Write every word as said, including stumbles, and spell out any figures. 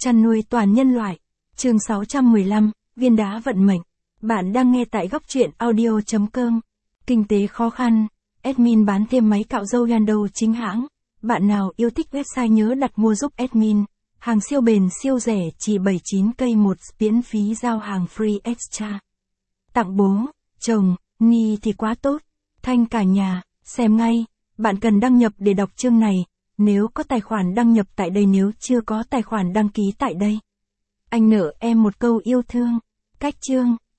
Chăn nuôi toàn nhân loại. Chương sáu trăm mười lăm, viên đá vận mệnh. Bạn đang nghe tại góc truyện audio chấm com. Kinh tế khó khăn. Admin bán thêm máy cạo râu Yando chính hãng. Bạn nào yêu thích website nhớ đặt mua giúp admin. Hàng siêu bền siêu rẻ chỉ bảy mươi chín cây một, miễn phí giao hàng free extra. Tặng bố, chồng, Nhi thì quá tốt. Thanh cả nhà, xem ngay. Bạn cần đăng nhập để đọc chương này. Nếu có tài khoản đăng nhập tại đây, nếu chưa có tài khoản đăng ký tại đây. Anh nợ em một câu yêu thương. Cách chương.